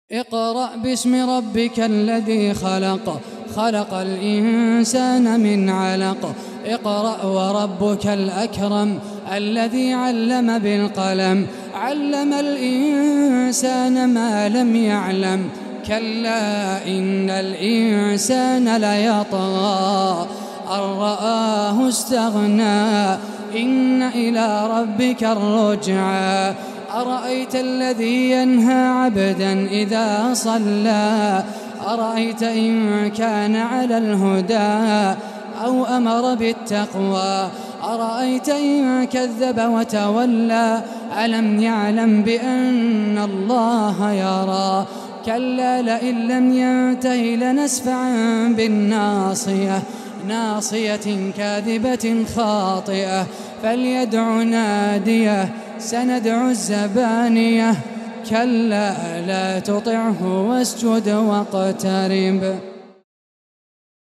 اقرأ باسم ربك الذي خلق، خلق الإنسان من علق. اقرأ وربك الأكرم الذي علم بالقلم، علم الإنسان ما لم يعلم. كلا إن الإنسان ليطغى أن رآه استغنى، إن إلى ربك الرجعى. أرأيت الذي ينهى عبدا إذا صلى، أرأيت إن كان على الهدى أو أمر بالتقوى، أرأيت إن كذب وتولى، ألم يعلم بأن الله يرى. كلا لئن لم ينته لنسفعا بالناصية، ناصية كاذبة خاطئة، فليدع ناديه سندع الزبانية. كلا لا تطعه واسجد واقترب.